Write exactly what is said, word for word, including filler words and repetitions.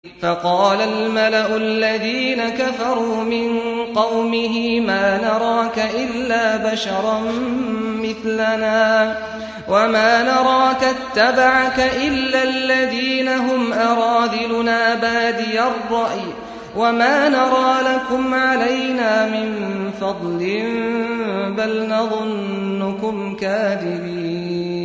فقال الملأ الذين كفروا من قومه ما نراك إلا بشرا مثلنا وما نراك اتبعك إلا الذين هم أراذلنا بادي الرأي وما نرى لكم علينا من فضل بل نظنكم كاذبين